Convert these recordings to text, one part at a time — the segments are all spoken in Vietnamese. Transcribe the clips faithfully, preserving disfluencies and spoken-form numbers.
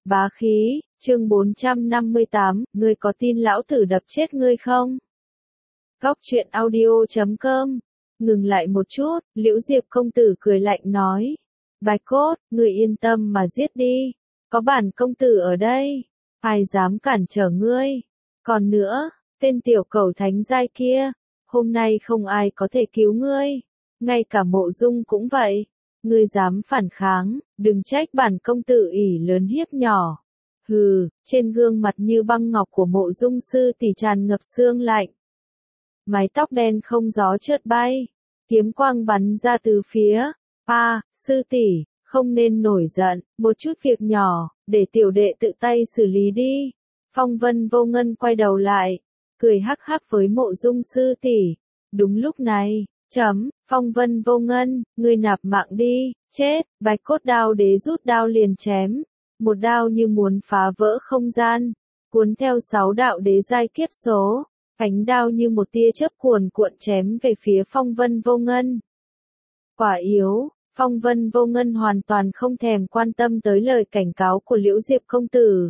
Bá khí, chương bốn trăm năm mươi tám, ngươi có tin lão tử đập chết ngươi không? Góc truyện audio chấm com. Ngừng lại một chút, Liễu Diệp công tử cười lạnh nói. Bạch cốt, ngươi yên tâm mà giết đi. Có bản công tử ở đây. Ai dám cản trở ngươi? Còn nữa, tên tiểu cẩu thánh giai kia. Hôm nay không ai có thể cứu ngươi. Ngay cả Mộ Dung cũng vậy. Ngươi dám phản kháng, đừng trách bản công tử ỷ lớn hiếp nhỏ. Hừ, trên gương mặt như băng ngọc của Mộ Dung sư tỷ tràn ngập sương lạnh. Mái tóc đen không gió chợt bay, kiếm quang bắn ra từ phía. A, à, sư tỷ, không nên nổi giận, một chút việc nhỏ, để tiểu đệ tự tay xử lý đi. Phong Vân Vô Ngân quay đầu lại, cười hắc hắc với Mộ Dung sư tỷ. Đúng lúc này, chấm, Phong Vân Vô Ngân, ngươi nạp mạng đi, chết, Bạch Cốt Đao Đế rút đao liền chém, một đao như muốn phá vỡ không gian, cuốn theo sáu đạo đế giai kiếp số, ánh đao như một tia chớp cuồn cuộn chém về phía Phong Vân Vô Ngân. Quả yếu, Phong Vân Vô Ngân hoàn toàn không thèm quan tâm tới lời cảnh cáo của Liễu Diệp công tử.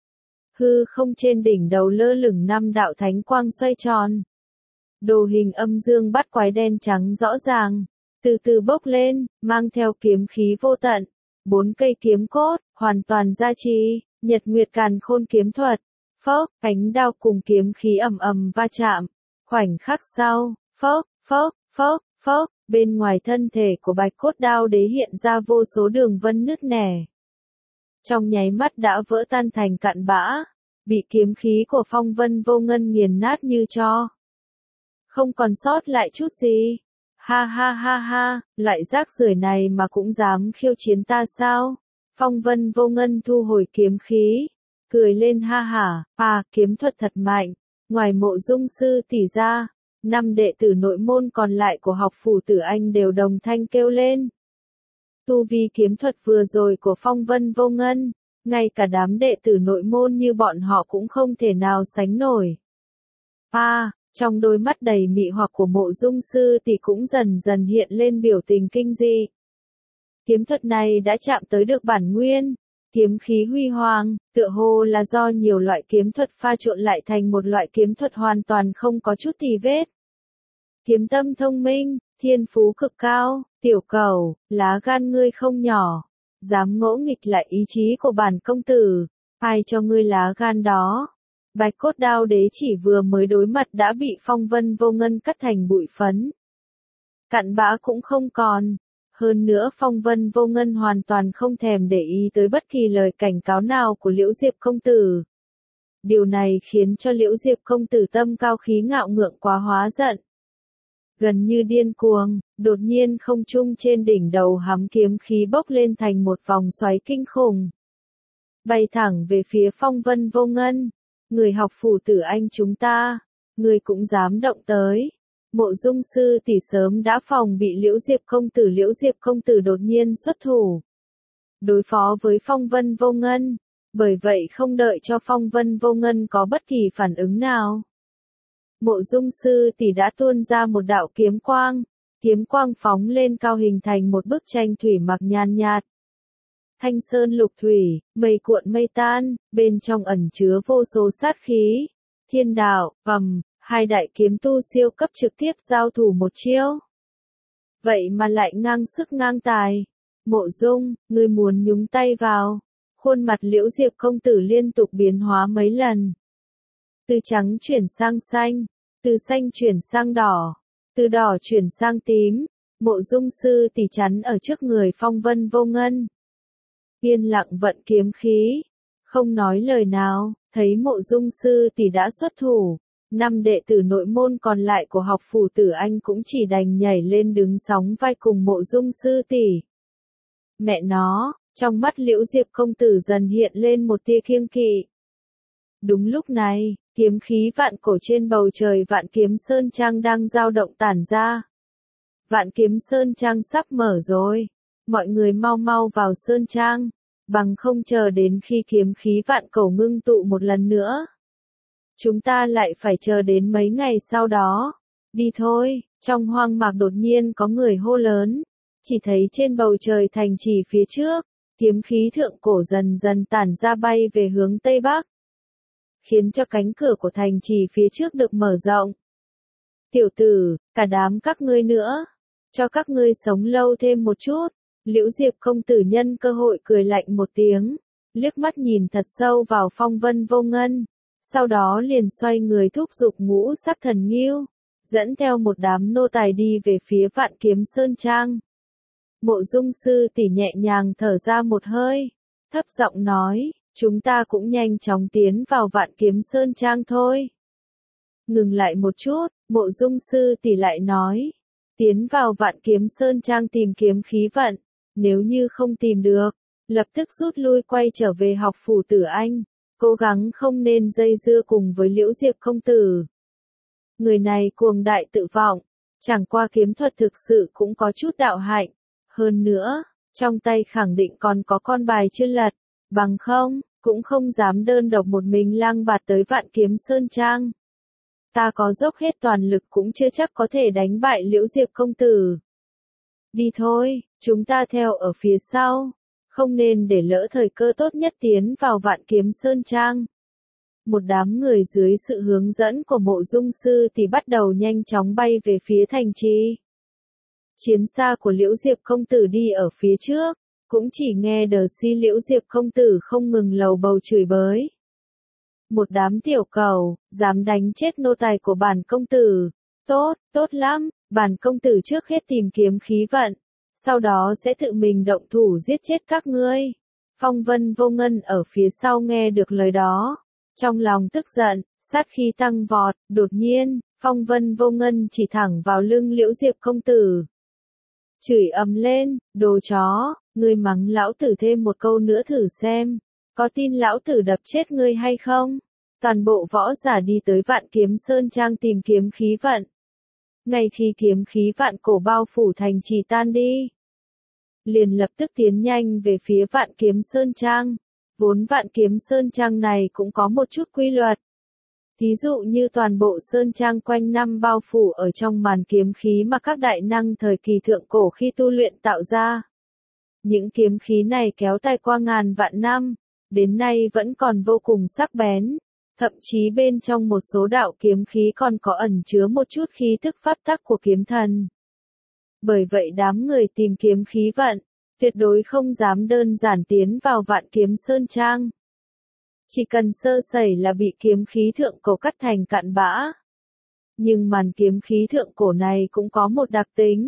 Hư không trên đỉnh đầu lơ lửng năm đạo thánh quang xoay tròn. Đồ hình âm dương bát quái đen trắng rõ ràng, từ từ bốc lên, mang theo kiếm khí vô tận. Bốn cây kiếm cốt, hoàn toàn gia trì, Nhật Nguyệt Càn Khôn kiếm thuật. Phốc, ánh đao cùng kiếm khí ầm ầm va chạm. Khoảnh khắc sau, phốc, phốc, phốc, phốc, bên ngoài thân thể của Bạch Cốt Đao Đế hiện ra vô số đường vân nứt nẻ. Trong nháy mắt đã vỡ tan thành cặn bã, bị kiếm khí của Phong Vân Vô Ngân nghiền nát như tro. Không còn sót lại chút gì. Ha ha ha ha, loại rác rưởi này mà cũng dám khiêu chiến ta sao? Phong Vân Vô Ngân thu hồi kiếm khí, cười lên ha hả, à, kiếm thuật thật mạnh. Ngoài Mộ Dung sư tỷ ra, năm đệ tử nội môn còn lại của học phủ Tử Anh đều đồng thanh kêu lên. Tu vi kiếm thuật vừa rồi của Phong Vân Vô Ngân, ngay cả đám đệ tử nội môn như bọn họ cũng không thể nào sánh nổi. À, trong đôi mắt đầy mị hoặc của Mộ Dung sư tỷ cũng dần dần hiện lên biểu tình kinh dị. Kiếm thuật này đã chạm tới được bản nguyên, kiếm khí huy hoàng, tựa hồ là do nhiều loại kiếm thuật pha trộn lại thành một loại kiếm thuật hoàn toàn không có chút tì vết. Kiếm tâm thông minh, thiên phú cực cao, tiểu cẩu, lá gan ngươi không nhỏ, dám ngỗ nghịch lại ý chí của bản công tử, ai cho ngươi lá gan đó? Bạch Cốt Đao Đế chỉ vừa mới đối mặt đã bị Phong Vân Vô Ngân cắt thành bụi phấn. Cặn bã cũng không còn. Hơn nữa Phong Vân Vô Ngân hoàn toàn không thèm để ý tới bất kỳ lời cảnh cáo nào của Liễu Diệp công tử. Điều này khiến cho Liễu Diệp công tử tâm cao khí ngạo ngượng quá hóa giận. Gần như điên cuồng, đột nhiên không trung trên đỉnh đầu hắn kiếm khí bốc lên thành một vòng xoáy kinh khủng. Bay thẳng về phía Phong Vân Vô Ngân. Người học phủ Tử Anh chúng ta, người cũng dám động tới. Mộ Dung sư tỷ sớm đã phòng bị Liễu Diệp công tử Liễu Diệp công tử đột nhiên xuất thủ. Đối phó với Phong Vân Vô Ngân, bởi vậy không đợi cho Phong Vân Vô Ngân có bất kỳ phản ứng nào. Mộ Dung sư tỷ đã tuôn ra một đạo kiếm quang, kiếm quang phóng lên cao hình thành một bức tranh thủy mặc nhàn nhạt. Thanh sơn lục thủy, mây cuộn mây tan, bên trong ẩn chứa vô số sát khí. Thiên đạo, ầm, hai đại kiếm tu siêu cấp trực tiếp giao thủ một chiêu. Vậy mà lại ngang sức ngang tài. Mộ Dung, ngươi muốn nhúng tay vào. Khuôn mặt Liễu Diệp công tử liên tục biến hóa mấy lần. Từ trắng chuyển sang xanh, từ xanh chuyển sang đỏ, từ đỏ chuyển sang tím. Mộ Dung sư tỷ chắn ở trước người Phong Vân Vô Ngân. Yên lặng vận kiếm khí, không nói lời nào, thấy Mộ Dung sư tỷ đã xuất thủ, năm đệ tử nội môn còn lại của học phủ Tử Anh cũng chỉ đành nhảy lên đứng sóng vai cùng Mộ Dung sư tỷ. Mẹ nó, trong mắt Liễu Diệp công tử dần hiện lên một tia kiêng kỵ. Đúng lúc này, kiếm khí vạn cổ trên bầu trời Vạn Kiếm Sơn Trang đang dao động tản ra. Vạn Kiếm Sơn Trang sắp mở rồi. Mọi người mau mau vào Sơn Trang, bằng không chờ đến khi kiếm khí vạn cổ ngưng tụ một lần nữa. Chúng ta lại phải chờ đến mấy ngày sau đó. Đi thôi, trong hoang mạc đột nhiên có người hô lớn. Chỉ thấy trên bầu trời thành trì phía trước, kiếm khí thượng cổ dần dần tản ra bay về hướng Tây Bắc, khiến cho cánh cửa của thành trì phía trước được mở rộng. Tiểu tử, cả đám các ngươi nữa, cho các ngươi sống lâu thêm một chút. Liễu Diệp công tử nhân cơ hội cười lạnh một tiếng, liếc mắt nhìn thật sâu vào Phong Vân Vô Ngân, sau đó liền xoay người thúc giục ngũ sắc thần nghiêu, dẫn theo một đám nô tài đi về phía Vạn Kiếm Sơn Trang. Mộ Dung sư tỷ nhẹ nhàng thở ra một hơi, thấp giọng nói, chúng ta cũng nhanh chóng tiến vào Vạn Kiếm Sơn Trang thôi. Ngừng lại một chút, Mộ Dung sư tỷ lại nói, tiến vào Vạn Kiếm Sơn Trang tìm kiếm khí vận, nếu như không tìm được, lập tức rút lui quay trở về học phủ Tử Anh, cố gắng không nên dây dưa cùng với Liễu Diệp công tử. Người này cuồng đại tự vọng, chẳng qua kiếm thuật thực sự cũng có chút đạo hạnh, hơn nữa, trong tay khẳng định còn có con bài chưa lật, bằng không, cũng không dám đơn độc một mình lang bạt tới Vạn Kiếm Sơn Trang. Ta có dốc hết toàn lực cũng chưa chắc có thể đánh bại Liễu Diệp công tử. Đi thôi, chúng ta theo ở phía sau, không nên để lỡ thời cơ tốt nhất tiến vào Vạn Kiếm Sơn Trang. Một đám người dưới sự hướng dẫn của Mộ Dung sư thì bắt đầu nhanh chóng bay về phía thành trì. Chiến xa của Liễu Diệp công tử đi ở phía trước, cũng chỉ nghe đờ si Liễu Diệp công tử không ngừng lầu bầu chửi bới. Một đám tiểu cầu, dám đánh chết nô tài của bản công tử. Tốt, tốt lắm, bản công tử trước hết tìm kiếm khí vận, sau đó sẽ tự mình động thủ giết chết các ngươi. Phong Vân Vô Ngân ở phía sau nghe được lời đó, trong lòng tức giận, sát khí tăng vọt, đột nhiên, Phong Vân Vô Ngân chỉ thẳng vào lưng Liễu Diệp công tử. Chửi ầm lên, đồ chó, ngươi mắng lão tử thêm một câu nữa thử xem, có tin lão tử đập chết ngươi hay không? Toàn bộ võ giả đi tới Vạn Kiếm Sơn Trang tìm kiếm khí vận. Ngay khi kiếm khí vạn cổ bao phủ thành trì tan đi, liền lập tức tiến nhanh về phía Vạn Kiếm Sơn Trang. Vốn Vạn Kiếm Sơn Trang này cũng có một chút quy luật. Thí dụ như toàn bộ Sơn Trang quanh năm bao phủ ở trong màn kiếm khí mà các đại năng thời kỳ thượng cổ khi tu luyện tạo ra. Những kiếm khí này kéo dài qua ngàn vạn năm, đến nay vẫn còn vô cùng sắc bén. Thậm chí bên trong một số đạo kiếm khí còn có ẩn chứa một chút khí thức pháp tắc của kiếm thần. Bởi vậy đám người tìm kiếm khí vận, tuyệt đối không dám đơn giản tiến vào Vạn Kiếm Sơn Trang. Chỉ cần sơ sẩy là bị kiếm khí thượng cổ cắt thành cặn bã. Nhưng màn kiếm khí thượng cổ này cũng có một đặc tính.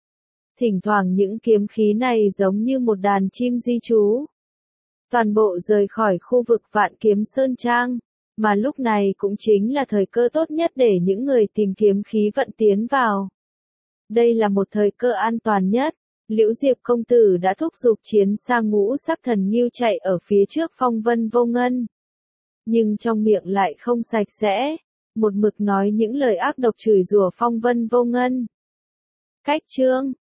Thỉnh thoảng những kiếm khí này giống như một đàn chim di trú. Toàn bộ rời khỏi khu vực Vạn Kiếm Sơn Trang. Mà lúc này cũng chính là thời cơ tốt nhất để những người tìm kiếm khí vận tiến vào. Đây là một thời cơ an toàn nhất. Liễu Diệp công tử đã thúc giục chiến xa ngũ sắc thần nghiêu chạy ở phía trước Phong Vân Vô Ngân. Nhưng trong miệng lại không sạch sẽ, một mực nói những lời ác độc chửi rủa Phong Vân Vô Ngân. Cách chương